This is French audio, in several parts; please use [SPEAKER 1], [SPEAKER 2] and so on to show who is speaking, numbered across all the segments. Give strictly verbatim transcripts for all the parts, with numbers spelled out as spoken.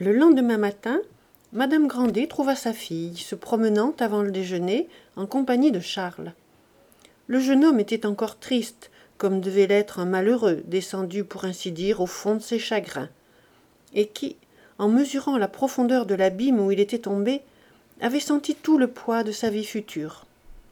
[SPEAKER 1] Le lendemain matin, madame Grandet trouva sa fille se promenant avant le déjeuner en compagnie de Charles. Le jeune homme était encore triste, comme devait l'être un malheureux descendu pour ainsi dire au fond de ses chagrins, et qui, en mesurant la profondeur de l'abîme où il était tombé, avait senti tout le poids de sa vie future.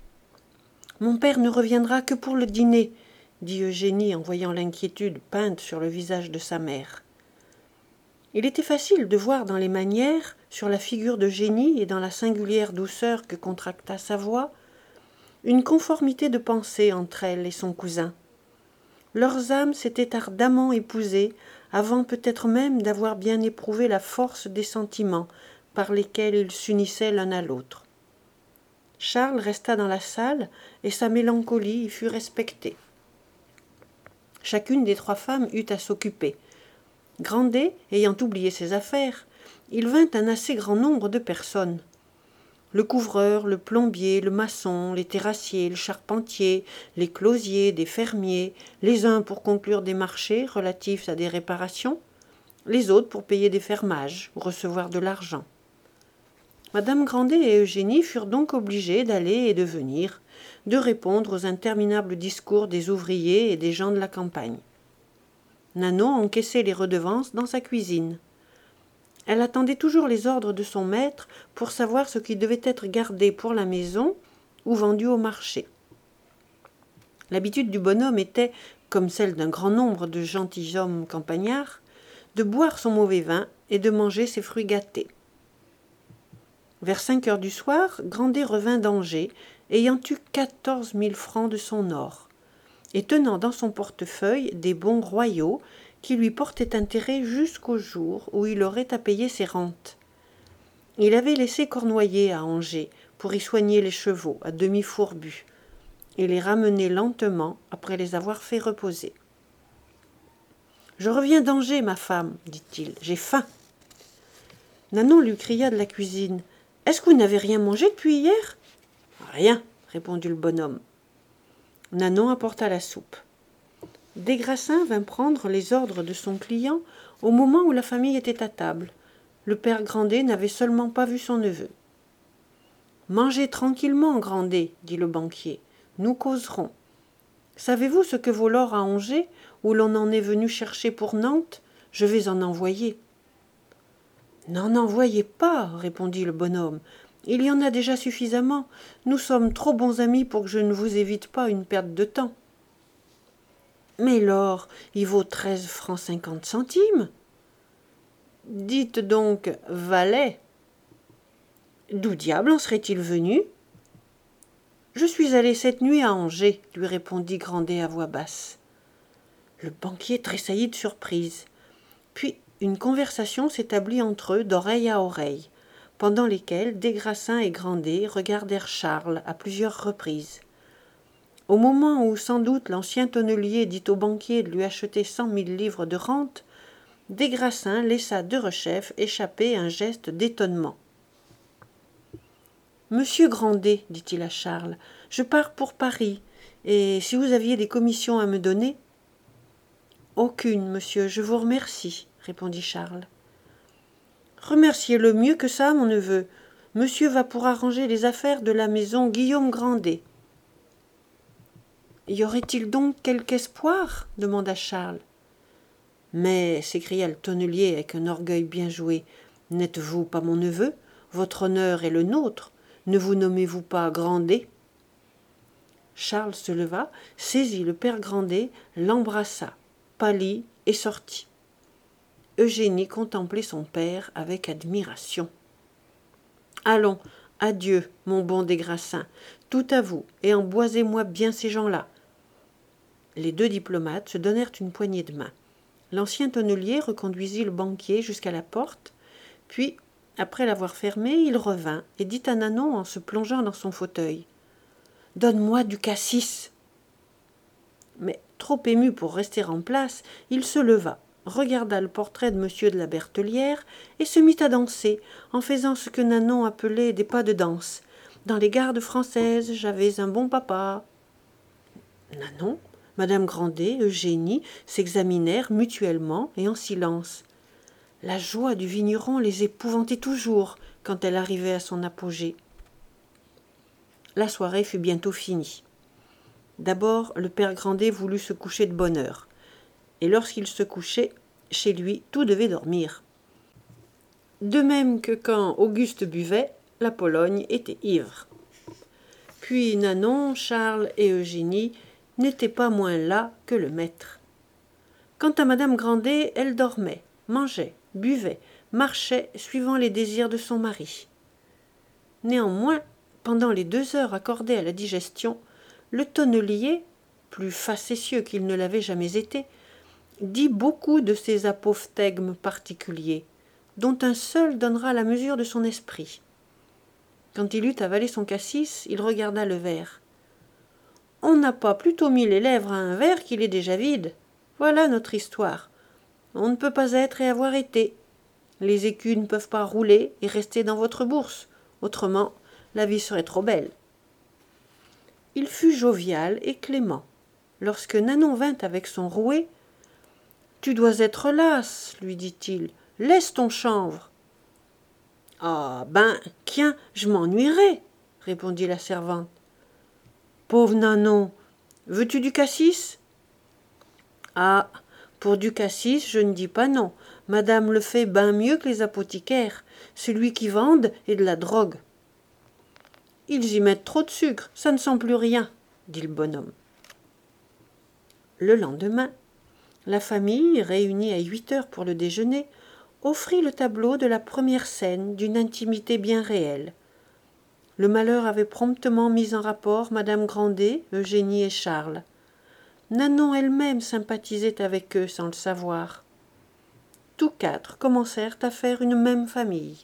[SPEAKER 1] « Mon père ne reviendra que pour le dîner, » dit Eugénie en voyant l'inquiétude peinte sur le visage de sa mère. Il était facile de voir dans les manières, sur la figure d'Eugénie et dans la singulière douceur que contracta sa voix, une conformité de pensée entre elle et son cousin. Leurs âmes s'étaient ardemment épousées, avant peut-être même d'avoir bien éprouvé la force des sentiments par lesquels ils s'unissaient l'un à l'autre. Charles resta dans la salle et sa mélancolie y fut respectée. Chacune des trois femmes eut à s'occuper. Grandet, ayant oublié ses affaires, il vint un assez grand nombre de personnes. Le couvreur, le plombier, le maçon, les terrassiers, le charpentier, les closiers, des fermiers, les uns pour conclure des marchés relatifs à des réparations, les autres pour payer des fermages ou recevoir de l'argent. Madame Grandet et Eugénie furent donc obligées d'aller et de venir, de répondre aux interminables discours des ouvriers et des gens de la campagne. Nanon encaissait les redevances dans sa cuisine. Elle attendait toujours les ordres de son maître pour savoir ce qui devait être gardé pour la maison ou vendu au marché. L'habitude du bonhomme était, comme celle d'un grand nombre de gentilshommes campagnards, de boire son mauvais vin et de manger ses fruits gâtés. Vers cinq heures du soir, Grandet revint d'Angers, ayant eu quatorze mille francs de son or, et tenant dans son portefeuille des bons royaux qui lui portaient intérêt jusqu'au jour où il aurait à payer ses rentes. Il avait laissé Cornoiller à Angers pour y soigner les chevaux à demi fourbus et les ramener lentement après les avoir fait reposer. « Je reviens d'Angers, ma femme, dit-il, j'ai faim. » Nanon lui cria de la cuisine. « Est-ce que vous n'avez rien mangé depuis hier ?»« Rien, » répondit le bonhomme. Nanon apporta la soupe. Des Grassins vint prendre les ordres de son client au moment où la famille était à table. Le père Grandet n'avait seulement pas vu son neveu. « Mangez tranquillement, Grandet, dit le banquier. Nous causerons. Savez-vous ce que vaut l'or à Angers, où l'on en est venu chercher pour Nantes? Je vais en envoyer. » « N'en envoyez pas, répondit le bonhomme. Il y en a déjà suffisamment. Nous sommes trop bons amis pour que je ne vous évite pas une perte de temps. » « Mais l'or, il vaut treize francs cinquante centimes. » « Dites donc valet. »« D'où diable en serait-il venu ?»« Je suis allé cette nuit à Angers, » lui répondit Grandet à voix basse. Le banquier tressaillit de surprise. Puis une conversation s'établit entre eux d'oreille à oreille, pendant lesquelles Des Grassins et Grandet regardèrent Charles à plusieurs reprises. Au moment où sans doute l'ancien tonnelier dit au banquier de lui acheter cent mille livres de rente, Des Grassins laissa Derechef échapper un geste d'étonnement. « Monsieur Grandet, dit-il à Charles, je pars pour Paris, et si vous aviez des commissions à me donner… »« Aucune, monsieur, je vous remercie, » répondit Charles. « Remerciez-le mieux que ça, mon neveu. Monsieur va pour arranger les affaires de la maison Guillaume Grandet. »« Y aurait-il donc quelque espoir ?» demanda Charles. « Mais, s'écria le tonnelier avec un orgueil bien joué, n'êtes-vous pas mon neveu? Votre honneur est le nôtre. Ne vous nommez-vous pas Grandet ?» Charles se leva, saisit le père Grandet, l'embrassa, pâlit et sortit. Eugénie contemplait son père avec admiration. « Allons, adieu, mon bon Des Grassins, tout à vous, et emboisez-moi bien ces gens-là. » Les deux diplomates se donnèrent une poignée de main. L'ancien tonnelier reconduisit le banquier jusqu'à la porte, puis, après l'avoir fermée, il revint et dit à Nanon en se plongeant dans son fauteuil. « Donne-moi du cassis !» Mais, trop ému pour rester en place, il se leva, regarda le portrait de monsieur de la Bertellière et se mit à danser, en faisant ce que Nanon appelait des pas de danse. « Dans les gardes françaises, j'avais un bon papa. » Nanon, madame Grandet, Eugénie s'examinèrent mutuellement et en silence. La joie du vigneron les épouvantait toujours quand elle arrivait à son apogée. La soirée fut bientôt finie. D'abord, le père Grandet voulut se coucher de bonne heure. Et lorsqu'il se couchait, chez lui, tout devait dormir. De même que quand Auguste buvait, la Pologne était ivre. Puis Nanon, Charles et Eugénie n'étaient pas moins las que le maître. Quant à madame Grandet, elle dormait, mangeait, buvait, marchait suivant les désirs de son mari. Néanmoins, pendant les deux heures accordées à la digestion, le tonnelier, plus facétieux qu'il ne l'avait jamais été, dit beaucoup de ces apophthegmes particuliers, dont un seul donnera la mesure de son esprit. Quand il eut avalé son cassis, il regarda le verre. « On n'a pas plutôt mis les lèvres à un verre qu'il est déjà vide. Voilà notre histoire. On ne peut pas être et avoir été. Les écus ne peuvent pas rouler et rester dans votre bourse. Autrement, la vie serait trop belle. » Il fut jovial et clément. Lorsque Nanon vint avec son rouet, « Tu dois être lasse, lui dit-il. Laisse ton chanvre. »« Ah, ben, quien, je m'ennuierai, répondit la servante. Pauvre Nanon, veux-tu du cassis? Ah, pour du cassis, je ne dis pas non. Madame le fait ben mieux que les apothicaires. Celui qui vendent est de la drogue. Ils y mettent trop de sucre, ça ne sent plus rien, dit le bonhomme. Le lendemain, la famille, réunie à huit heures pour le déjeuner, offrit le tableau de la première scène d'une intimité bien réelle. Le malheur avait promptement mis en rapport madame Grandet, Eugénie et Charles. Nanon elle-même sympathisait avec eux sans le savoir. Tous quatre commencèrent à faire une même famille.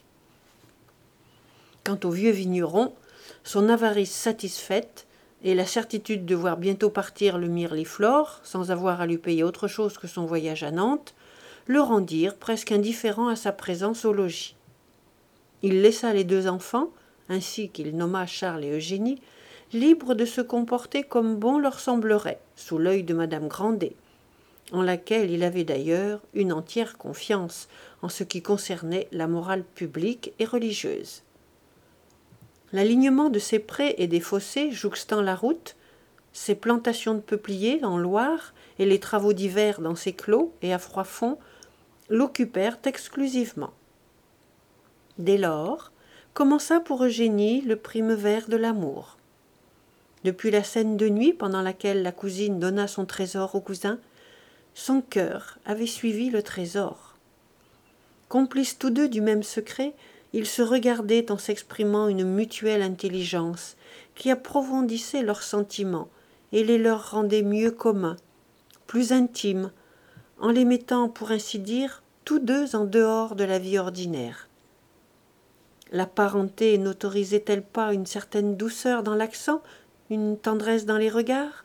[SPEAKER 1] Quant au vieux vigneron, son avarice satisfaite et la certitude de voir bientôt partir le Mirliflor, sans avoir à lui payer autre chose que son voyage à Nantes, le rendirent presque indifférent à sa présence au logis. Il laissa les deux enfants, ainsi qu'il nomma Charles et Eugénie, libres de se comporter comme bon leur semblerait, sous l'œil de madame Grandet, en laquelle il avait d'ailleurs une entière confiance en ce qui concernait la morale publique et religieuse. L'alignement de ces prés et des fossés jouxtant la route, ses plantations de peupliers en Loire et les travaux d'hiver dans ses clos et à Froidfond l'occupèrent exclusivement. Dès lors, commença pour Eugénie le primevère de l'amour. Depuis la scène de nuit pendant laquelle la cousine donna son trésor au cousin, son cœur avait suivi le trésor. Complices tous deux du même secret, ils se regardaient en s'exprimant une mutuelle intelligence qui approfondissait leurs sentiments et les leur rendait mieux communs, plus intimes, en les mettant, pour ainsi dire, tous deux en dehors de la vie ordinaire. La parenté n'autorisait-elle pas une certaine douceur dans l'accent, une tendresse dans les regards?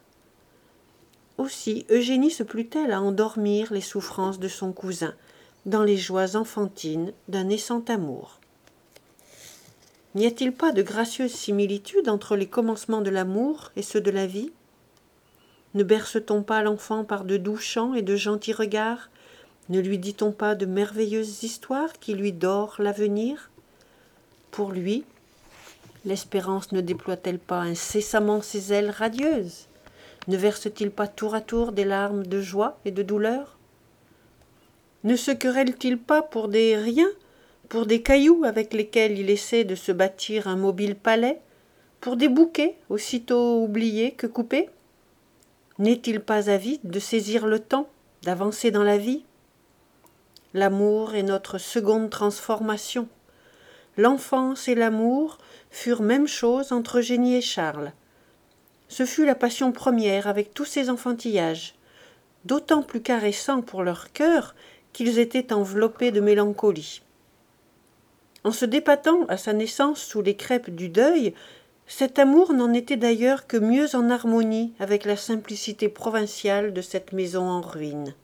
[SPEAKER 1] Aussi Eugénie se plut-elle à endormir les souffrances de son cousin, dans les joies enfantines d'un naissant amour. N'y a-t-il pas de gracieuse similitude entre les commencements de l'amour et ceux de la vie? Ne berce-t-on pas l'enfant par de doux chants et de gentils regards? Ne lui dit-on pas de merveilleuses histoires qui lui dorent l'avenir? Pour lui, l'espérance ne déploie-t-elle pas incessamment ses ailes radieuses? Ne verse-t-il pas tour à tour des larmes de joie et de douleur? Ne se querelle-t-il pas pour des riens, pour des cailloux avec lesquels il essaie de se bâtir un mobile palais, pour des bouquets aussitôt oubliés que coupés? N'est-il pas avide de saisir le temps, d'avancer dans la vie? L'amour est notre seconde transformation. L'enfance et l'amour furent même chose entre Eugénie et Charles. Ce fut la passion première avec tous ses enfantillages, d'autant plus caressants pour leur cœur qu'ils étaient enveloppés de mélancolie. En se débattant à sa naissance sous les crêpes du deuil, cet amour n'en était d'ailleurs que mieux en harmonie avec la simplicité provinciale de cette maison en ruine.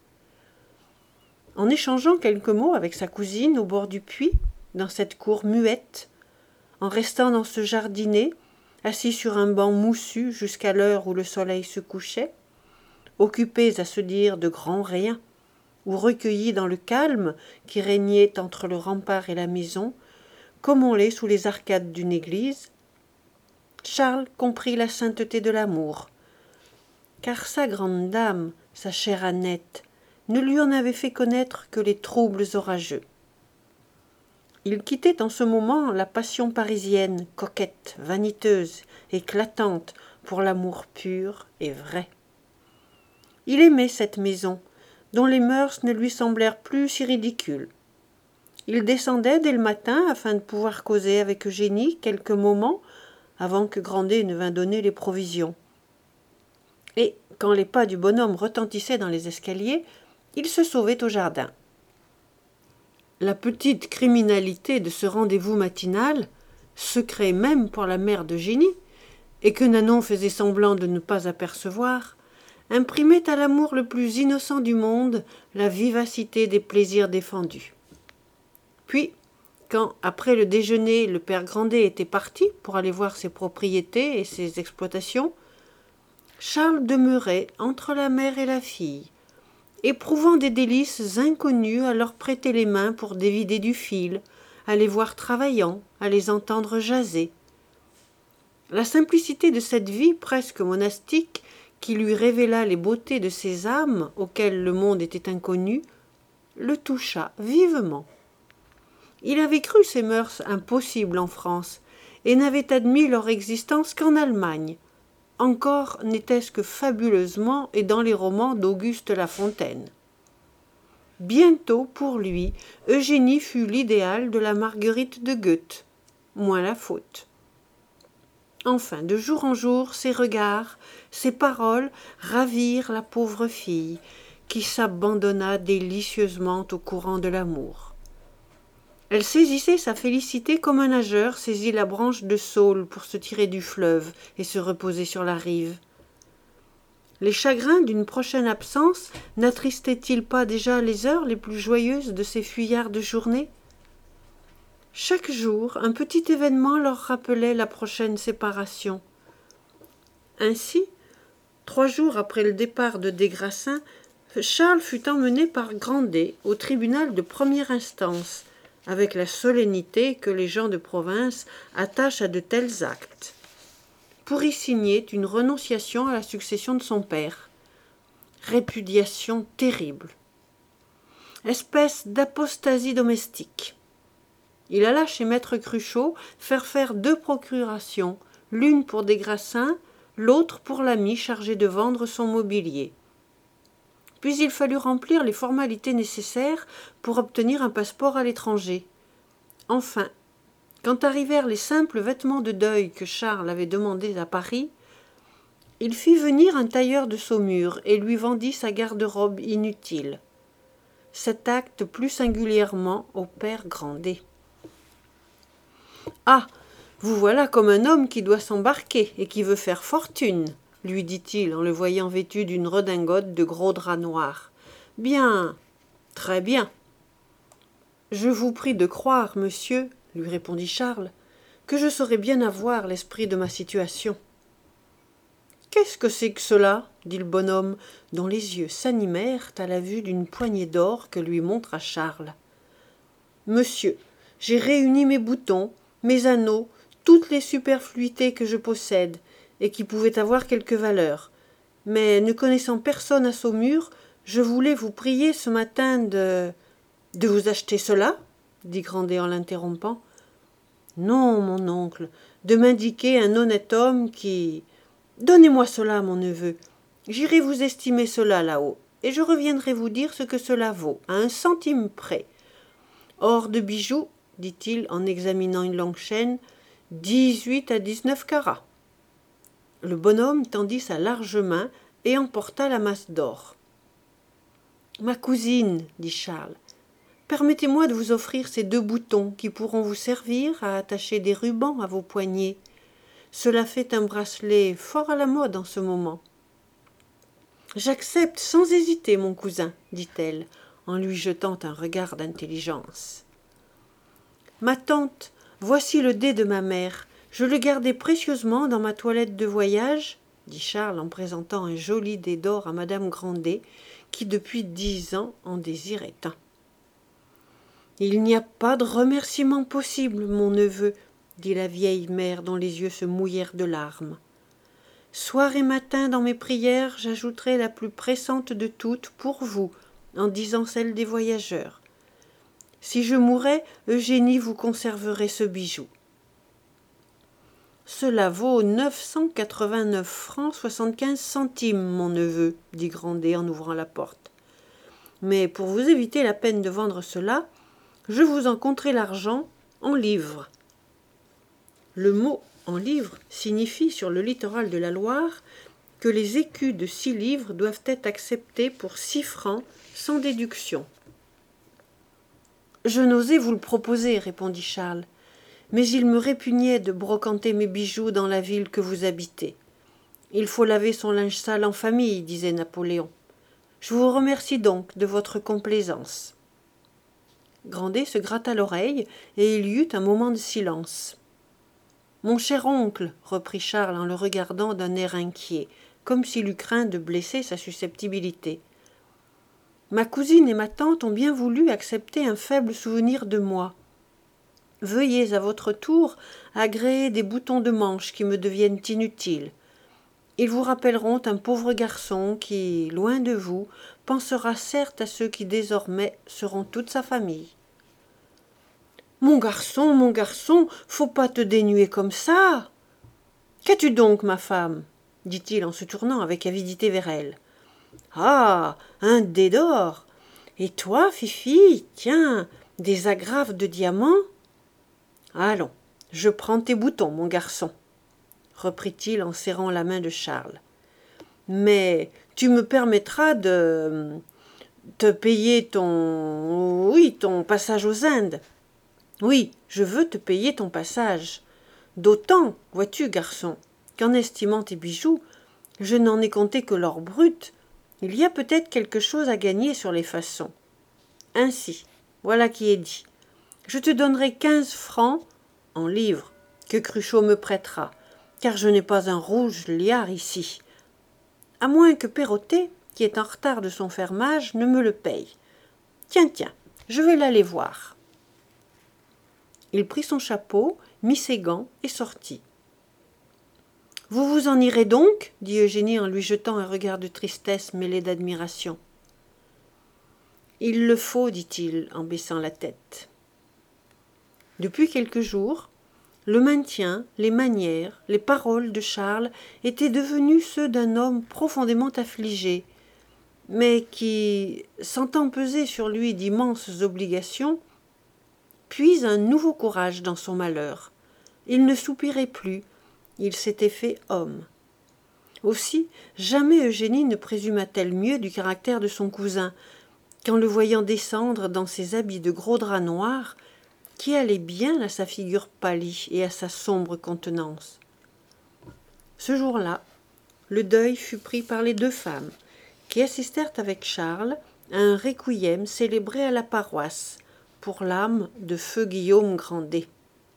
[SPEAKER 1] En échangeant quelques mots avec sa cousine au bord du puits, dans cette cour muette, en restant dans ce jardinet, assis sur un banc moussu jusqu'à l'heure où le soleil se couchait, occupés à se dire de grands riens, ou recueillis dans le calme qui régnait entre le rempart et la maison, comme on l'est sous les arcades d'une église, Charles comprit la sainteté de l'amour, car sa grande dame, sa chère Annette, ne lui en avait fait connaître que les troubles orageux. Il quittait en ce moment la passion parisienne, coquette, vaniteuse, éclatante pour l'amour pur et vrai. Il aimait cette maison, dont les mœurs ne lui semblèrent plus si ridicules. Il descendait dès le matin afin de pouvoir causer avec Eugénie quelques moments avant que Grandet ne vînt donner les provisions. Et, quand les pas du bonhomme retentissaient dans les escaliers, il se sauvait au jardin. La petite criminalité de ce rendez-vous matinal, secret même pour la mère d'Eugénie, et que Nanon faisait semblant de ne pas apercevoir, imprimait à l'amour le plus innocent du monde la vivacité des plaisirs défendus. Puis, quand, après le déjeuner, le père Grandet était parti pour aller voir ses propriétés et ses exploitations, Charles demeurait entre la mère et la fille, éprouvant des délices inconnues à leur prêter les mains pour dévider du fil, à les voir travaillant, à les entendre jaser. La simplicité de cette vie presque monastique, qui lui révéla les beautés de ces âmes auxquelles le monde était inconnu, le toucha vivement. Il avait cru ces mœurs impossibles en France et n'avait admis leur existence qu'en Allemagne. Encore n'était-ce que fabuleusement et dans les romans d'Auguste Lafontaine. Bientôt, pour lui, Eugénie fut l'idéal de la Marguerite de Goethe, moins la faute. Enfin, de jour en jour, ses regards, ses paroles ravirent la pauvre fille, qui s'abandonna délicieusement au courant de l'amour. Elle saisissait sa félicité comme un nageur saisit la branche de saule pour se tirer du fleuve et se reposer sur la rive. Les chagrins d'une prochaine absence n'attristaient-ils pas déjà les heures les plus joyeuses de ces fuyardes journées ? Chaque jour, un petit événement leur rappelait la prochaine séparation. Ainsi, trois jours après le départ de Des Grassins, Charles fut emmené par Grandet au tribunal de première instance, avec la solennité que les gens de province attachent à de tels actes, pour y signer une renonciation à la succession de son père. Répudiation terrible. Espèce d'apostasie domestique. Il alla chez maître Cruchot faire faire deux procurations, l'une pour Des Grassins, l'autre pour l'ami chargé de vendre son mobilier. Puis il fallut remplir les formalités nécessaires pour obtenir un passeport à l'étranger. Enfin, quand arrivèrent les simples vêtements de deuil que Charles avait demandés à Paris, il fit venir un tailleur de Saumur et lui vendit sa garde-robe inutile. Cet acte plus singulièrement au père Grandet. « Ah, vous voilà comme un homme qui doit s'embarquer et qui veut faire fortune !» lui dit-il en le voyant vêtu d'une redingote de gros drap noir. « Bien, très bien. »« Je vous prie de croire, monsieur, » lui répondit Charles, « que je saurai bien avoir l'esprit de ma situation. »« Qu'est-ce que c'est que cela ?» dit le bonhomme, dont les yeux s'animèrent à la vue d'une poignée d'or que lui montra Charles. « Monsieur, j'ai réuni mes boutons, mes anneaux, toutes les superfluités que je possède, et qui pouvaient avoir quelque valeur. Mais, ne connaissant personne à Saumur, je voulais vous prier ce matin de... »« De vous acheter cela ?» dit Grandet en l'interrompant. « Non, mon oncle, de m'indiquer un honnête homme qui... »« Donnez-moi cela, mon neveu. J'irai vous estimer cela là-haut, et je reviendrai vous dire ce que cela vaut, à un centime près. Or de bijoux, dit-il en examinant une longue chaîne, dix-huit à dix-neuf carats. » Le bonhomme tendit sa large main et emporta la masse d'or. « Ma cousine, dit Charles, permettez-moi de vous offrir ces deux boutons qui pourront vous servir à attacher des rubans à vos poignets. Cela fait un bracelet fort à la mode en ce moment. »« J'accepte sans hésiter, mon cousin, dit-elle, en lui jetant un regard d'intelligence. « Ma tante, voici le dé de ma mère. Je le gardai précieusement dans ma toilette de voyage, dit Charles en présentant un joli dé d'or à madame Grandet, qui depuis dix ans en désirait un. Il n'y a pas de remerciement possible, mon neveu, dit la vieille mère dont les yeux se mouillèrent de larmes. Soir et matin dans mes prières, j'ajouterai la plus pressante de toutes pour vous, en disant celle des voyageurs. Si je mourais, Eugénie vous conserverait ce bijou. Cela vaut neuf cent quatre-vingt-neuf francs soixante-quinze centimes, mon neveu, dit Grandet en ouvrant la porte. Mais pour vous éviter la peine de vendre cela, je vous en compterai l'argent en livres. Le mot en livres signifie sur le littoral de la Loire que les écus de six livres doivent être acceptés pour six francs sans déduction. Je n'osais vous le proposer, répondit Charles, mais il me répugnait de brocanter mes bijoux dans la ville que vous habitez. Il faut laver son linge sale en famille, disait Napoléon. Je vous remercie donc de votre complaisance. Grandet se gratta l'oreille et il y eut un moment de silence. Mon cher oncle, reprit Charles en le regardant d'un air inquiet, comme s'il eût craint de blesser sa susceptibilité. Ma cousine et ma tante ont bien voulu accepter un faible souvenir de moi. Veuillez à votre tour agréer des boutons de manche qui me deviennent inutiles. Ils vous rappelleront un pauvre garçon qui, loin de vous, pensera certes à ceux qui désormais seront toute sa famille. Mon garçon, mon garçon, faut pas te dénuer comme ça. Qu'as-tu donc, ma femme? dit-il en se tournant avec avidité vers elle. Ah, un dé d'or. Et toi, Fifi, tiens, des agrafes de diamants? Allons, je prends tes boutons, mon garçon, reprit-il en serrant la main de Charles. Mais tu me permettras de te payer ton oui, ton passage aux Indes. Oui, je veux te payer ton passage. D'autant, vois-tu, garçon, qu'en estimant tes bijoux, je n'en ai compté que l'or brut. Il y a peut-être quelque chose à gagner sur les façons. Ainsi, voilà qui est dit. Je te donnerai quinze francs en livres que Cruchot me prêtera, car je n'ai pas un rouge liard ici. À moins que Perrottet, qui est en retard de son fermage, ne me le paye. Tiens, tiens, je vais l'aller voir. Il prit son chapeau, mit ses gants et sortit. « Vous vous en irez donc » dit Eugénie en lui jetant un regard de tristesse mêlé d'admiration. « Il le faut, dit-il en baissant la tête. » Depuis quelques jours, le maintien, les manières, les paroles de Charles étaient devenus ceux d'un homme profondément affligé, mais qui, sentant peser sur lui d'immenses obligations, puise un nouveau courage dans son malheur. Il ne soupirait plus, il s'était fait homme. Aussi, jamais Eugénie ne présuma-t-elle mieux du caractère de son cousin, qu'en le voyant descendre dans ses habits de gros drap noir, qui allaient bien à sa figure pâlie et à sa sombre contenance. Ce jour-là, le deuil fut pris par les deux femmes, qui assistèrent avec Charles à un requiem célébré à la paroisse, pour l'âme de feu Guillaume Grandet.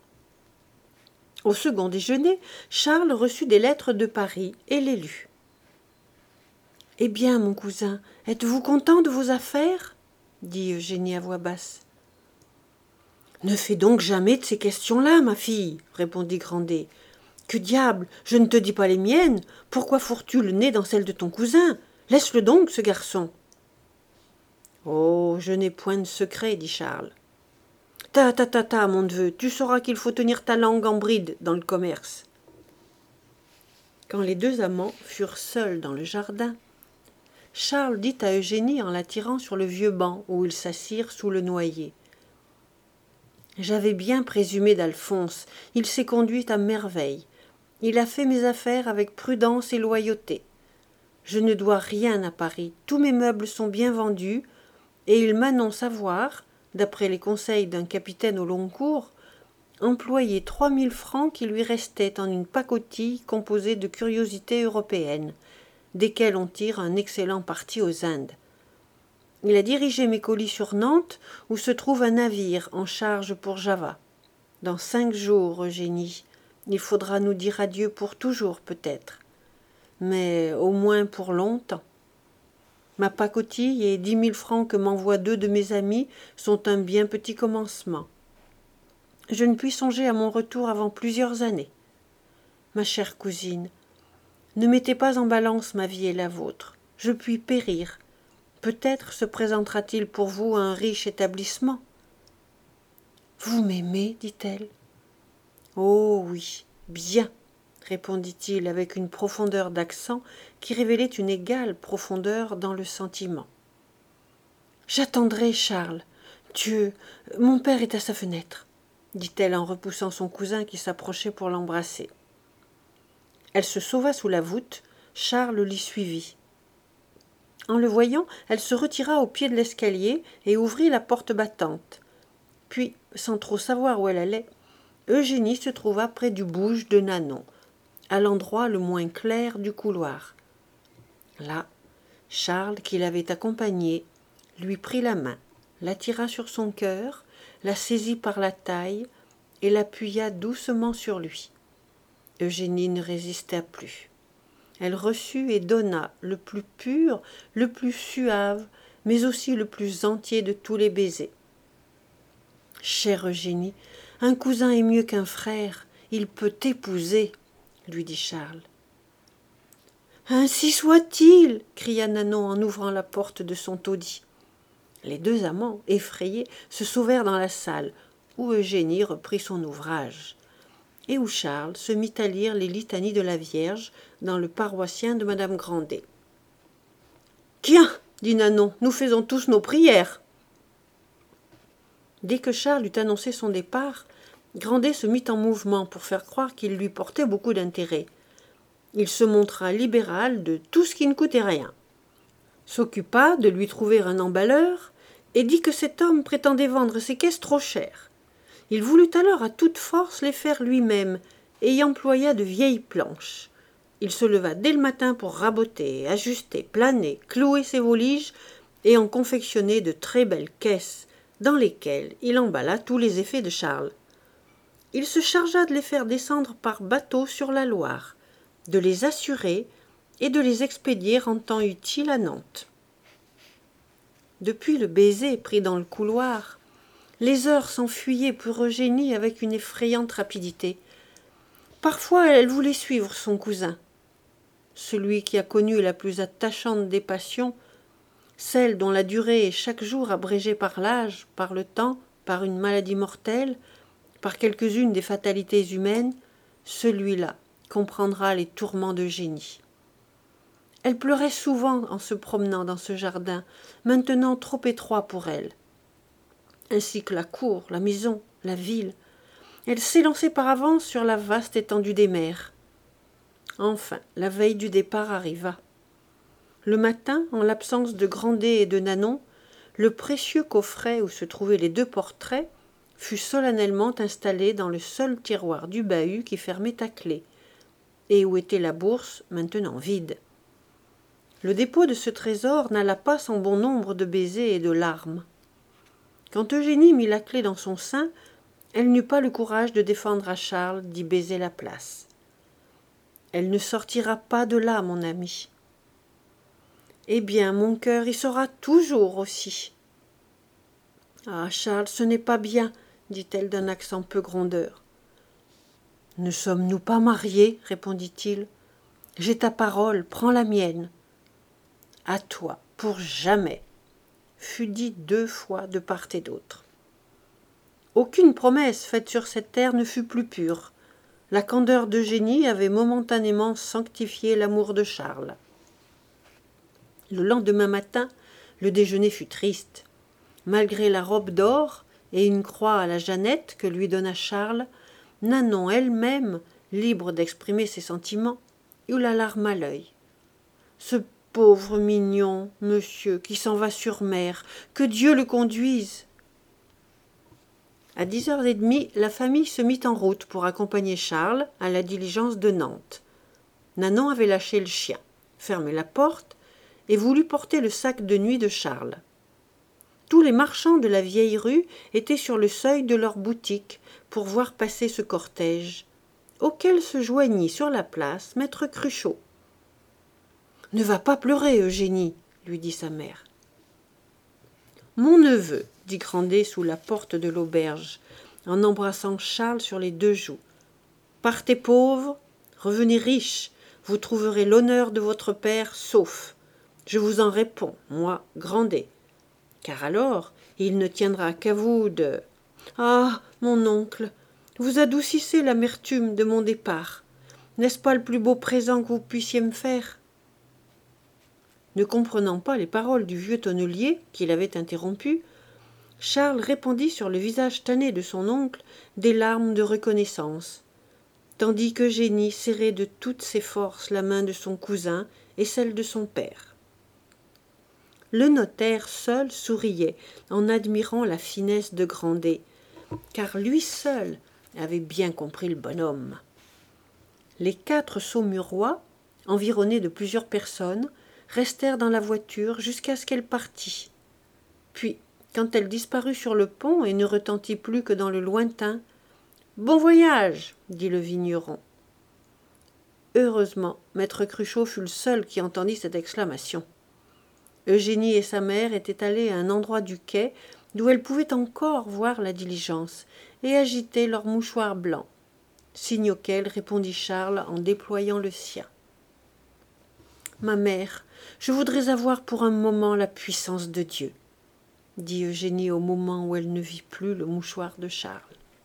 [SPEAKER 1] Au second déjeuner, Charles reçut des lettres de Paris et les lut. « Eh bien, mon cousin, êtes-vous content de vos affaires » dit Eugénie à voix basse. « Ne fais donc jamais de ces questions-là, ma fille, » répondit Grandet. « Que diable, je ne te dis pas les miennes. Pourquoi fourres-tu le nez dans celle de ton cousin? Laisse-le donc, ce garçon. » « Oh, je n'ai point de secret, » dit Charles. « Ta, ta, ta, ta, mon neveu, tu sauras qu'il faut tenir ta langue en bride dans le commerce. » Quand les deux amants furent seuls dans le jardin, Charles dit à Eugénie en l'attirant sur le vieux banc où ils s'assirent sous le noyer. « J'avais bien présumé d'Alphonse, il s'est conduit à merveille. Il a fait mes affaires avec prudence et loyauté. Je ne dois rien à Paris, tous mes meubles sont bien vendus, et il m'annonce avoir, d'après les conseils d'un capitaine au long cours, employé trois mille francs qui lui restaient en une pacotille composée de curiosités européennes, desquelles on tire un excellent parti aux Indes. Il a dirigé mes colis sur Nantes, où se trouve un navire en charge pour Java. Dans cinq jours, Eugénie, il faudra nous dire adieu pour toujours, peut-être, mais au moins pour longtemps. Ma pacotille et dix mille francs que m'envoient deux de mes amis sont un bien petit commencement. Je ne puis songer à mon retour avant plusieurs années. Ma chère cousine, ne mettez pas en balance ma vie et la vôtre. Je puis périr. Peut-être se présentera-t-il pour vous un riche établissement. Vous m'aimez, dit-elle. Oh oui, bien, répondit-il avec une profondeur d'accent qui révélait une égale profondeur dans le sentiment. J'attendrai Charles. Dieu, mon père est à sa fenêtre, dit-elle en repoussant son cousin qui s'approchait pour l'embrasser. Elle se sauva sous la voûte, Charles l'y suivit. En le voyant, elle se retira au pied de l'escalier et ouvrit la porte battante. Puis, sans trop savoir où elle allait, Eugénie se trouva près du bouge de Nanon, à l'endroit le moins clair du couloir. Là, Charles, qui l'avait accompagnée, lui prit la main, l'attira sur son cœur, la saisit par la taille et l'appuya doucement sur lui. Eugénie ne résista plus. Elle reçut et donna le plus pur, le plus suave, mais aussi le plus entier de tous les baisers. « Chère Eugénie, un cousin est mieux qu'un frère, il peut t'épouser, » lui dit Charles. « Ainsi soit-il » cria Nanon en ouvrant la porte de son taudis. Les deux amants, effrayés, se sauvèrent dans la salle, où Eugénie reprit son ouvrage, et où Charles se mit à lire les litanies de la Vierge dans le paroissien de madame Grandet. « Tiens, dit Nanon, nous faisons tous nos prières. » Dès que Charles eut annoncé son départ, Grandet se mit en mouvement pour faire croire qu'il lui portait beaucoup d'intérêt. Il se montra libéral de tout ce qui ne coûtait rien, s'occupa de lui trouver un emballeur et dit que cet homme prétendait vendre ses caisses trop cher. Il voulut alors à toute force les faire lui-même et y employa de vieilles planches. Il se leva dès le matin pour raboter, ajuster, planer, clouer ses voliges et en confectionner de très belles caisses, dans lesquelles il emballa tous les effets de Charles. Il se chargea de les faire descendre par bateau sur la Loire, de les assurer et de les expédier en temps utile à Nantes. Depuis le baiser pris dans le couloir, les heures s'enfuyaient pour Eugénie avec une effrayante rapidité. Parfois elle voulait suivre son cousin, celui qui a connu la plus attachante des passions, celle dont la durée est chaque jour abrégée par l'âge, par le temps, par une maladie mortelle, par quelques-unes des fatalités humaines, celui-là comprendra les tourments d'Eugénie. Elle pleurait souvent en se promenant dans ce jardin, maintenant trop étroit pour elle, ainsi que la cour, la maison, la ville. Elle s'élançait par avance sur la vaste étendue des mers. Enfin, la veille du départ arriva. Le matin, en l'absence de Grandet et de Nanon, le précieux coffret où se trouvaient les deux portraits fut solennellement installé dans le seul tiroir du bahut qui fermait à clé, et où était la bourse maintenant vide. Le dépôt de ce trésor n'alla pas sans bon nombre de baisers et de larmes. Quand Eugénie mit la clé dans son sein, elle n'eut pas le courage de défendre à Charles d'y baiser la place. « Elle ne sortira pas de là, mon ami. »« Eh bien, mon cœur y sera toujours aussi. »« Ah, Charles, ce n'est pas bien, » dit-elle d'un accent peu grondeur. « Ne sommes-nous pas mariés ?» répondit-il. « J'ai ta parole, prends la mienne. »« À toi, pour jamais !» fut dit deux fois de part et d'autre. Aucune promesse faite sur cette terre ne fut plus pure. La candeur d'Eugénie avait momentanément sanctifié l'amour de Charles. Le lendemain matin, le déjeuner fut triste. Malgré la robe d'or et une croix à la Jeannette que lui donna Charles, Nanon elle-même, libre d'exprimer ses sentiments, eut la larme à l'œil. Ce pauvre mignon, monsieur, qui s'en va sur mer, que Dieu le conduise. À dix heures et demie, la famille se mit en route pour accompagner Charles à la diligence de Nantes. Nanon avait lâché le chien, fermé la porte et voulut porter le sac de nuit de Charles. Tous les marchands de la vieille rue étaient sur le seuil de leur boutique pour voir passer ce cortège, auquel se joignit sur la place maître Cruchot. « Ne va pas pleurer, Eugénie, » lui dit sa mère. Mon neveu, dit Grandet sous la porte de l'auberge, en embrassant Charles sur les deux joues. Partez pauvre, revenez riche, vous trouverez l'honneur de votre père sauf. Je vous en réponds, moi, Grandet. Car alors, il ne tiendra qu'à vous de... Ah, mon oncle, vous adoucissez l'amertume de mon départ. N'est-ce pas le plus beau présent que vous puissiez me faire ? Ne comprenant pas les paroles du vieux tonnelier, qui l'avait interrompu, Charles répandit sur le visage tanné de son oncle des larmes de reconnaissance, tandis qu'Eugénie serrait de toutes ses forces la main de son cousin et celle de son père. Le notaire seul souriait en admirant la finesse de Grandet, car lui seul avait bien compris le bonhomme. Les quatre Saumurois, environnés de plusieurs personnes, restèrent dans la voiture jusqu'à ce qu'elle partît. Puis, quand elle disparut sur le pont et ne retentit plus que dans le lointain, « Bon voyage !» dit le vigneron. Heureusement, maître Cruchot fut le seul qui entendit cette exclamation. Eugénie et sa mère étaient allées à un endroit du quai d'où elles pouvaient encore voir la diligence et agitaient leurs mouchoirs blancs, signe auquel répondit Charles en déployant le sien. « Ma mère, je voudrais avoir pour un moment la puissance de Dieu, » dit Eugénie au moment où elle ne vit plus le mouchoir de Charles.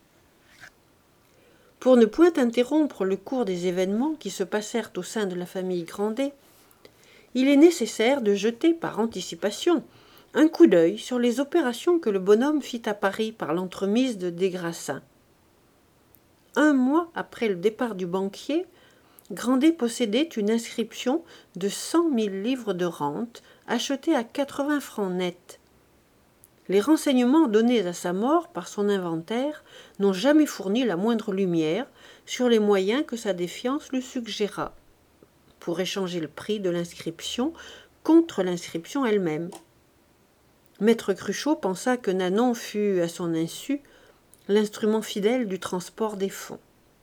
[SPEAKER 1] Pour ne point interrompre le cours des événements qui se passèrent au sein de la famille Grandet, il est nécessaire de jeter par anticipation un coup d'œil sur les opérations que le bonhomme fit à Paris par l'entremise de Des Grassins. Un mois après le départ du banquier, Grandet possédait une inscription de cent mille livres de rente achetée à quatre-vingts francs nets. Les renseignements donnés à sa mort par son inventaire n'ont jamais fourni la moindre lumière sur les moyens que sa défiance lui suggéra pour échanger le prix de l'inscription contre l'inscription elle-même. Maître Cruchot pensa que Nanon fut, à son insu, l'instrument fidèle du transport des fonds.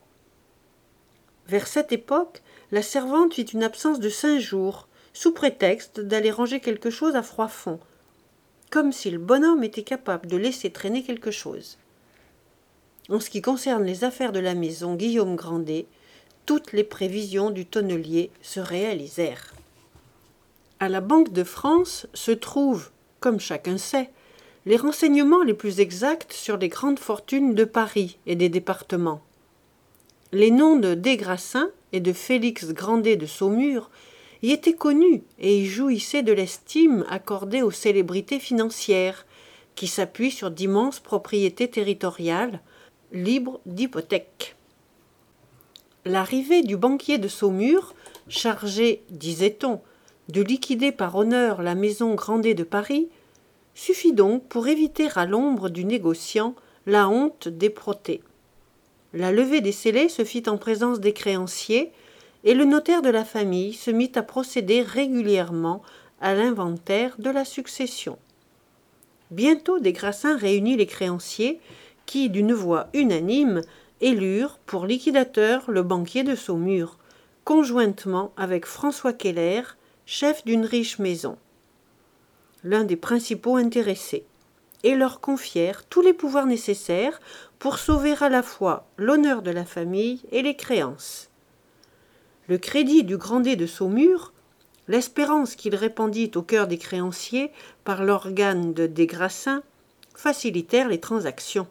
[SPEAKER 1] Vers cette époque, la servante fit une absence de cinq jours, sous prétexte d'aller ranger quelque chose à Froidfond, comme si le bonhomme était capable de laisser traîner quelque chose. En ce qui concerne les affaires de la maison Guillaume Grandet, toutes les prévisions du tonnelier se réalisèrent. À la Banque de France se trouvent, comme chacun sait, les renseignements les plus exacts sur les grandes fortunes de Paris et des départements. Les noms de Des Grassins et de Félix Grandet de Saumur y étaient connus et y jouissaient de l'estime accordée aux célébrités financières, qui s'appuient sur d'immenses propriétés territoriales, libres d'hypothèques. L'arrivée du banquier de Saumur, chargé, disait-on, de liquider par honneur la maison Grandet de Paris, suffit donc pour éviter à l'ombre du négociant la honte des protées. La levée des scellés se fit en présence des créanciers, et le notaire de la famille se mit à procéder régulièrement à l'inventaire de la succession. Bientôt Des Grassins réunit les créanciers qui, d'une voix unanime, élurent pour liquidateur le banquier de Saumur, conjointement avec François Keller, chef d'une riche maison, l'un des principaux intéressés, et leur confièrent tous les pouvoirs nécessaires pour sauver à la fois l'honneur de la famille et les créances. Le crédit du Grandet de Saumur, l'espérance qu'il répandit au cœur des créanciers par l'organe de Des Grassins, facilitèrent les transactions.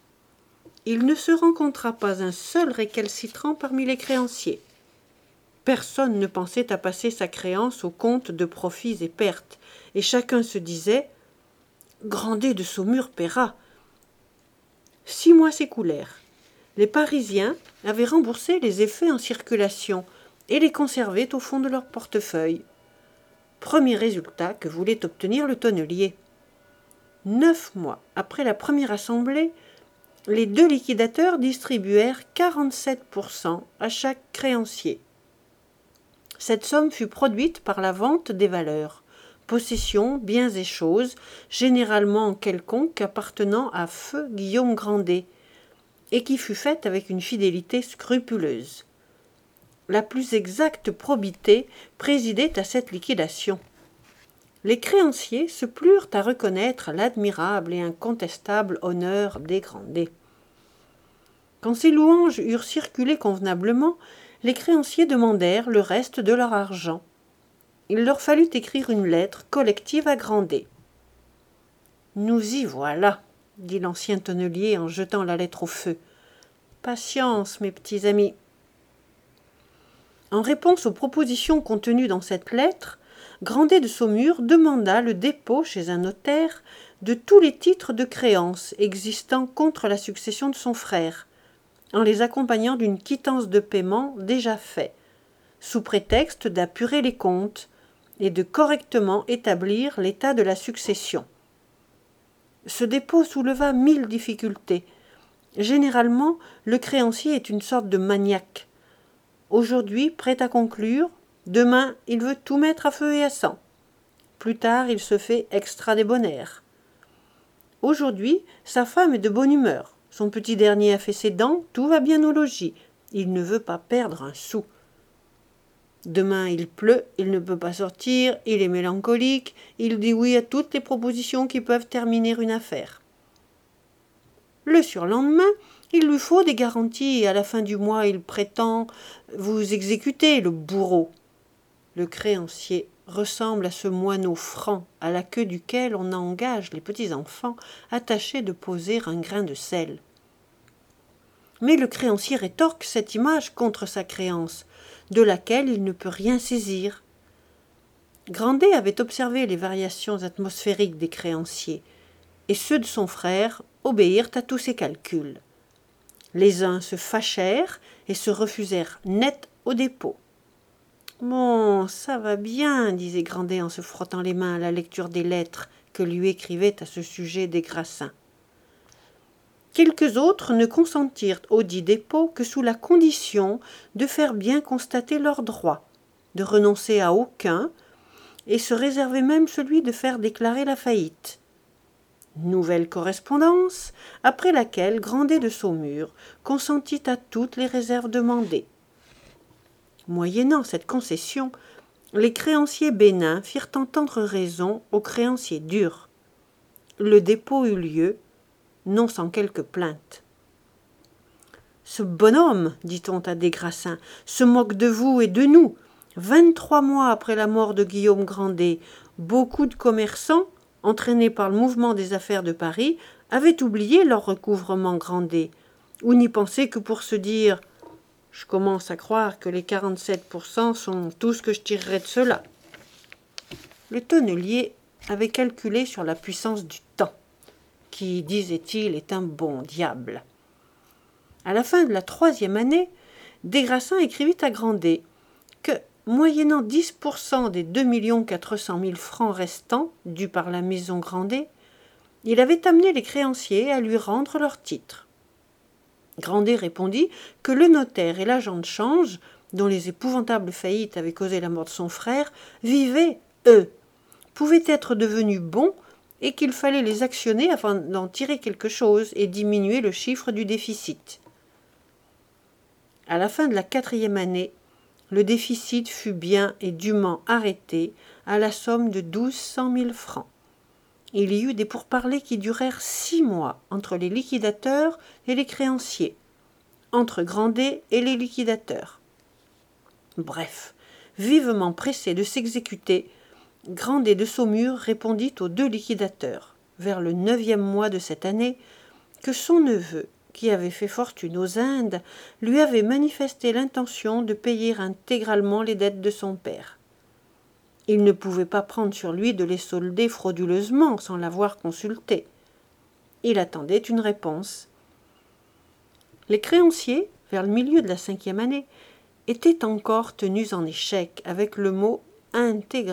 [SPEAKER 1] Il ne se rencontra pas un seul récalcitrant parmi les créanciers. Personne ne pensait à passer sa créance au compte de profits et pertes, et chacun se disait « Grandet de Saumur paiera ». Six mois s'écoulèrent. Les Parisiens avaient remboursé les effets en circulation et les conservaient au fond de leur portefeuille. Premier résultat que voulait obtenir le tonnelier. Neuf mois après la première assemblée, les deux liquidateurs distribuèrent quarante-sept pour cent à chaque créancier. Cette somme fut produite par la vente des valeurs, possessions, biens et choses, généralement quelconques appartenant à feu Guillaume Grandet, et qui fut faite avec une fidélité scrupuleuse. La plus exacte probité présidait à cette liquidation. les créanciers se plurent à reconnaître l'admirable et incontestable honneur des Grandet. Quand ces louanges eurent circulé convenablement, les créanciers demandèrent le reste de leur argent. Il leur fallut écrire une lettre collective à Grandet. « Nous y voilà, » dit l'ancien tonnelier en jetant la lettre au feu. « Patience, mes petits amis. » En réponse aux propositions contenues dans cette lettre, Grandet de Saumur demanda le dépôt chez un notaire de tous les titres de créance existant contre la succession de son frère, en les accompagnant d'une quittance de paiement déjà faite, sous prétexte d'apurer les comptes et de correctement établir l'état de la succession. Ce dépôt souleva mille difficultés. Généralement, le créancier est une sorte de maniaque. Aujourd'hui, prêt à conclure, demain, il veut tout mettre à feu et à sang. Plus tard, il se fait extra-débonnaire. Aujourd'hui, sa femme est de bonne humeur. Son petit dernier a fait ses dents, tout va bien au logis. Il ne veut pas perdre un sou. Demain, il pleut, il ne peut pas sortir, il est mélancolique, il dit oui à toutes les propositions qui peuvent terminer une affaire. Le surlendemain, il lui faut des garanties et à la fin du mois, il prétend vous exécuter, le bourreau. Le créancier ressemble à ce moineau franc à la queue duquel on engage les petits-enfants à tâcher de poser un grain de sel. Mais le créancier rétorque cette image contre sa créance, de laquelle il ne peut rien saisir. Grandet avait observé les variations atmosphériques des créanciers, et ceux de son frère obéirent à tous ses calculs. Les uns se fâchèrent et se refusèrent net au dépôt. « Bon, ça va bien, » disait Grandet en se frottant les mains à la lecture des lettres que lui écrivait à ce sujet des Grassins. Quelques autres ne consentirent au dit dépôt que sous la condition de faire bien constater leurs droits, de renoncer à aucun, et se réserver même celui de faire déclarer la faillite. Nouvelle correspondance, après laquelle Grandet de Saumur consentit à toutes les réserves demandées. Moyennant cette concession, les créanciers bénins firent entendre raison aux créanciers durs. Le dépôt eut lieu, non sans quelques plaintes. « Ce bonhomme, dit-on à des Grassins, se moque de vous et de nous. Vingt-trois mois après la mort de Guillaume Grandet, beaucoup de commerçants, entraînés par le mouvement des affaires de Paris, avaient oublié leur recouvrement Grandet, ou n'y pensaient que pour se dire « Je commence à croire que les quarante-sept pour cent sont tout ce que je tirerai de cela. » Le tonnelier avait calculé sur la puissance du temps, qui, disait-il, est un bon diable. À la fin de la troisième année, des Grassins écrivit à Grandet que, moyennant dix pour cent des deux millions quatre cent mille francs restants dus par la maison Grandet, il avait amené les créanciers à lui rendre leurs titres. Grandet répondit que le notaire et l'agent de change, dont les épouvantables faillites avaient causé la mort de son frère, vivaient, eux, pouvaient être devenus bons et qu'il fallait les actionner afin d'en tirer quelque chose et diminuer le chiffre du déficit. À la fin de la quatrième année, le déficit fut bien et dûment arrêté à la somme de douze cent mille francs. Il y eut des pourparlers qui durèrent six mois entre les liquidateurs et les créanciers, entre Grandet et les liquidateurs. Bref, vivement pressé de s'exécuter, Grandet de Saumur répondit aux deux liquidateurs, vers le neuvième mois de cette année, que son neveu, qui avait fait fortune aux Indes, lui avait manifesté l'intention de payer intégralement les dettes de son père. Il ne pouvait pas prendre sur lui de les solder frauduleusement sans l'avoir consulté. Il attendait une réponse. Les créanciers, vers le milieu de la cinquième année, étaient encore tenus en échec avec le mot « intégralement »,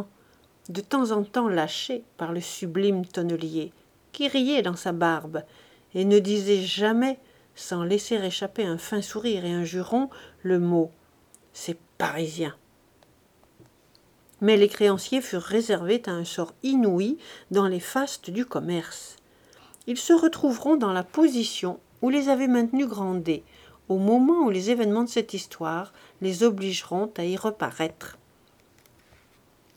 [SPEAKER 1] de temps en temps lâché par le sublime tonnelier, qui riait dans sa barbe et ne disait jamais, sans laisser échapper un fin sourire et un juron, le mot « c'est parisien ». Mais les créanciers furent réservés à un sort inouï dans les fastes du commerce. Ils se retrouveront dans la position où les avait maintenus Grandet, au moment où les événements de cette histoire les obligeront à y reparaître.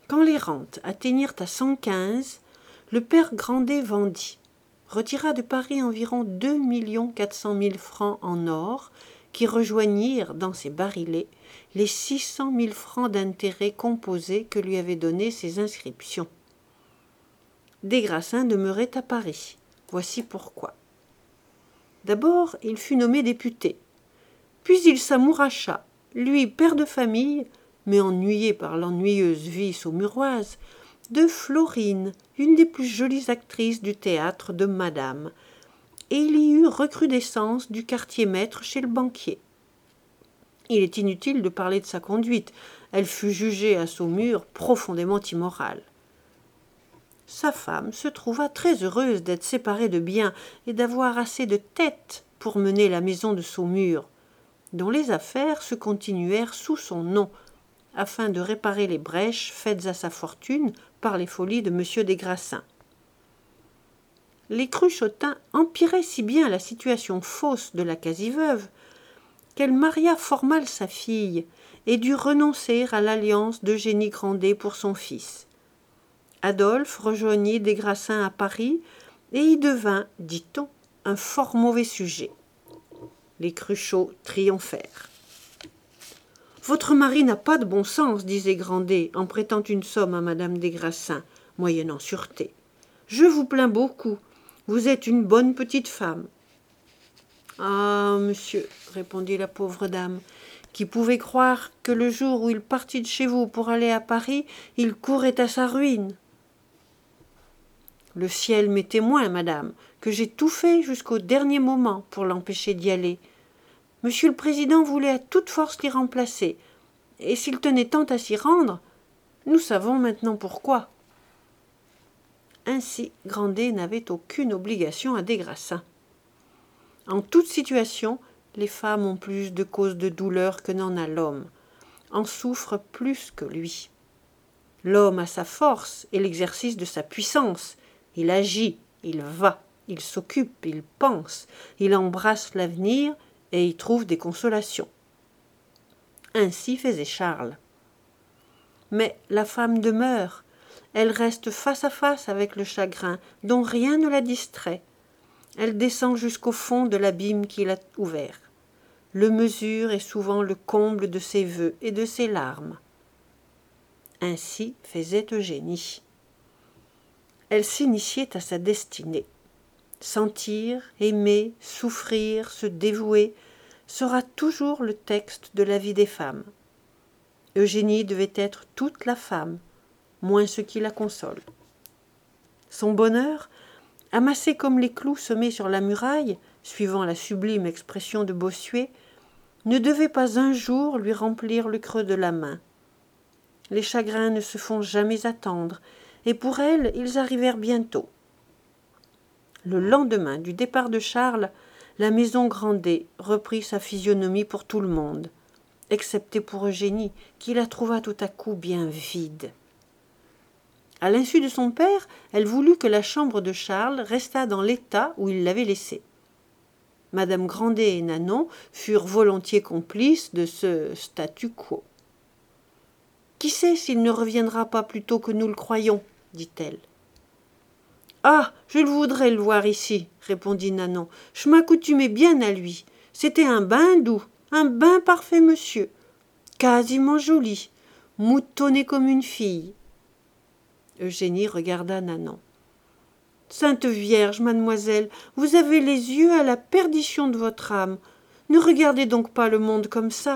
[SPEAKER 1] Quand les rentes atteignirent à cent quinze, le père Grandet vendit, retira de Paris environ deux millions quatre cent mille francs en or, qui rejoignirent dans ses barilets les six cent mille francs d'intérêts composés que lui avaient donnés ses inscriptions. Des Grassins demeurait à Paris. Voici pourquoi. D'abord, il fut nommé député. Puis il s'amouracha, lui, père de famille, mais ennuyé par l'ennuyeuse vie saumuroise, de Florine, une des plus jolies actrices du théâtre de Madame, et il y eut recrudescence du quartier-maître chez le banquier. Il est inutile de parler de sa conduite, elle fut jugée à Saumur profondément immorale. Sa femme se trouva très heureuse d'être séparée de biens et d'avoir assez de tête pour mener la maison de Saumur, dont les affaires se continuèrent sous son nom, afin de réparer les brèches faites à sa fortune par les folies de M. des Grassins. Les Cruchotins empiraient si bien la situation fausse de la quasi-veuve qu'elle maria fort mal sa fille et dut renoncer à l'alliance d'Eugénie Grandet pour son fils. Adolphe rejoignit des Grassins à Paris et y devint, dit-on, un fort mauvais sujet. Les Cruchot triomphèrent. « Votre mari n'a pas de bon sens, disait Grandet, en prêtant une somme à madame des Grassins, moyennant sûreté. Je vous plains beaucoup. Vous êtes une bonne petite femme. »« Ah, monsieur, répondit la pauvre dame, qui pouvait croire que le jour où il partit de chez vous pour aller à Paris, il courait à sa ruine. »« Le ciel m'est témoin, madame, que j'ai tout fait jusqu'au dernier moment pour l'empêcher d'y aller. Monsieur le Président voulait à toute force l'y remplacer, et s'il tenait tant à s'y rendre, nous savons maintenant pourquoi. » Ainsi, Grandet n'avait aucune obligation à des Grassins. En toute situation, les femmes ont plus de causes de douleur que n'en a l'homme, en souffrent plus que lui. L'homme a sa force et l'exercice de sa puissance. Il agit, il va, il s'occupe, il pense, il embrasse l'avenir et y trouve des consolations. Ainsi faisait Charles. Mais la femme demeure, elle reste face à face avec le chagrin, dont rien ne la distrait. Elle descend jusqu'au fond de l'abîme qu'il a ouvert. Le mesure est souvent le comble de ses vœux et de ses larmes. Ainsi faisait Eugénie. Elle s'initiait à sa destinée. Sentir, aimer, souffrir, se dévouer sera toujours le texte de la vie des femmes. Eugénie devait être toute la femme, moins ce qui la console. Son bonheur, amassé comme les clous semés sur la muraille, suivant la sublime expression de Bossuet, ne devait pas un jour lui remplir le creux de la main. Les chagrins ne se font jamais attendre, et pour elle, ils arrivèrent bientôt. Le lendemain du départ de Charles, la maison Grandet reprit sa physionomie pour tout le monde, excepté pour Eugénie, qui la trouva tout à coup bien vide. À l'insu de son père, elle voulut que la chambre de Charles restât dans l'état où il l'avait laissée. Madame Grandet et Nanon furent volontiers complices de ce statu quo. « Qui sait s'il ne reviendra pas plus tôt que nous le croyons ?» dit-elle. « Ah, je le voudrais le voir ici, » répondit Nanon. « Je m'accoutumais bien à lui. C'était un bain doux, un bain parfait, monsieur. Quasiment joli, moutonné comme une fille. » Eugénie regarda Nanon. « Sainte Vierge, mademoiselle, vous avez les yeux à la perdition de votre âme. Ne regardez donc pas le monde comme ça. »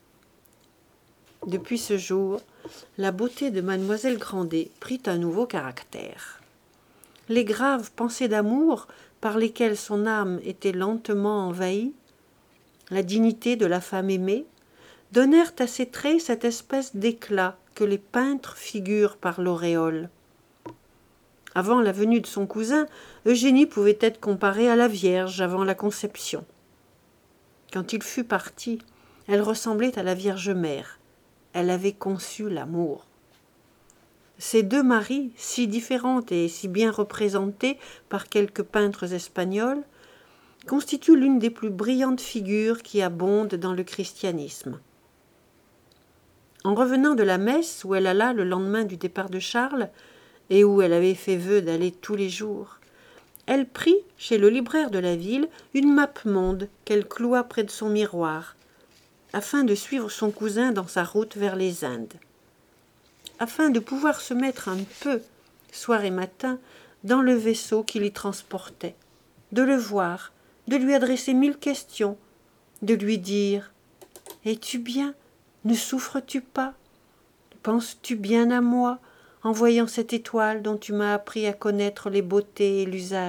[SPEAKER 1] Depuis ce jour, la beauté de mademoiselle Grandet prit un nouveau caractère. Les graves pensées d'amour par lesquelles son âme était lentement envahie, la dignité de la femme aimée, donnèrent à ses traits cette espèce d'éclat que les peintres figurent par l'auréole. Avant la venue de son cousin, Eugénie pouvait être comparée à la Vierge avant la conception. Quand il fut parti, elle ressemblait à la Vierge Mère. Elle avait conçu l'amour. Ces deux maries, si différentes et si bien représentées par quelques peintres espagnols, constituent l'une des plus brillantes figures qui abondent dans le christianisme. En revenant de la messe où elle alla le lendemain du départ de Charles, et où elle avait fait vœu d'aller tous les jours, elle prit, chez le libraire de la ville, une mappemonde qu'elle cloua près de son miroir, afin de suivre son cousin dans sa route vers les Indes. Afin de pouvoir se mettre un peu, soir et matin, dans le vaisseau qui l'y transportait, de le voir, de lui adresser mille questions, de lui dire « Es-tu bien ? Ne souffres-tu pas ? Penses-tu bien à moi en voyant cette étoile dont tu m'as appris à connaître les beautés et l'usage ?»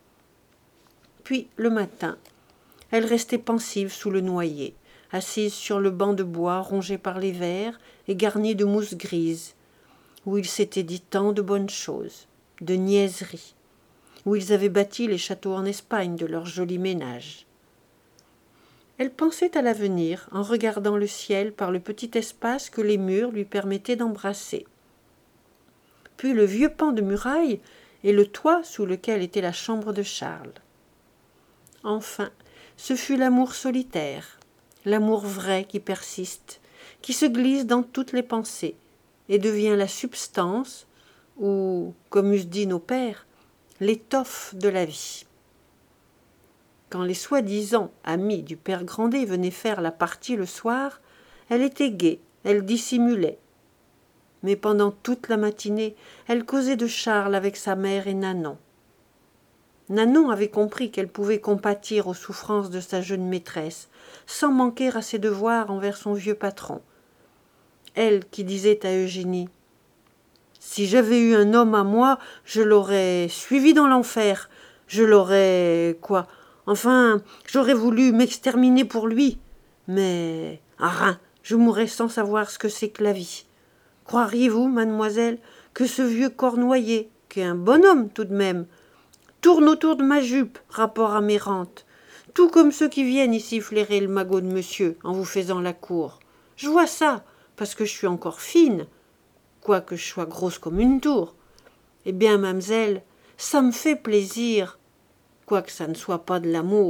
[SPEAKER 1] Puis, le matin, elle restait pensive sous le noyer, assise sur le banc de bois rongé par les vers et garni de mousse grise, où il s'était dit tant de bonnes choses, de niaiseries, où ils avaient bâti les châteaux en Espagne de leur joli ménage. Elle pensait à l'avenir en regardant le ciel par le petit espace que les murs lui permettaient d'embrasser. Puis le vieux pan de muraille et le toit sous lequel était la chambre de Charles. Enfin, ce fut l'amour solitaire, l'amour vrai qui persiste, qui se glisse dans toutes les pensées et devient la substance, ou, comme eussent dit nos pères, l'étoffe de la vie. Quand les soi-disant amis du père Grandet venaient faire la partie le soir, elle était gaie, elle dissimulait. Mais pendant toute la matinée, elle causait de Charles avec sa mère et Nanon. Nanon avait compris qu'elle pouvait compatir aux souffrances de sa jeune maîtresse, sans manquer à ses devoirs envers son vieux patron. Elle qui disait à Eugénie « Si j'avais eu un homme à moi, je l'aurais suivi dans l'enfer, je l'aurais... quoi ? Enfin, j'aurais voulu m'exterminer pour lui, mais... ah rien, je mourrais sans savoir ce que c'est que la vie. Croiriez-vous, mademoiselle, que ce vieux cornoyer, qui est un bonhomme tout de même, tourne autour de ma jupe, rapport à mes rentes, tout comme ceux qui viennent ici flairer le magot de monsieur en vous faisant la cour. Je vois ça, parce que je suis encore fine, quoique je sois grosse comme une tour. Eh bien, mamselle, ça me fait plaisir, quoique ça ne soit pas de l'amour. »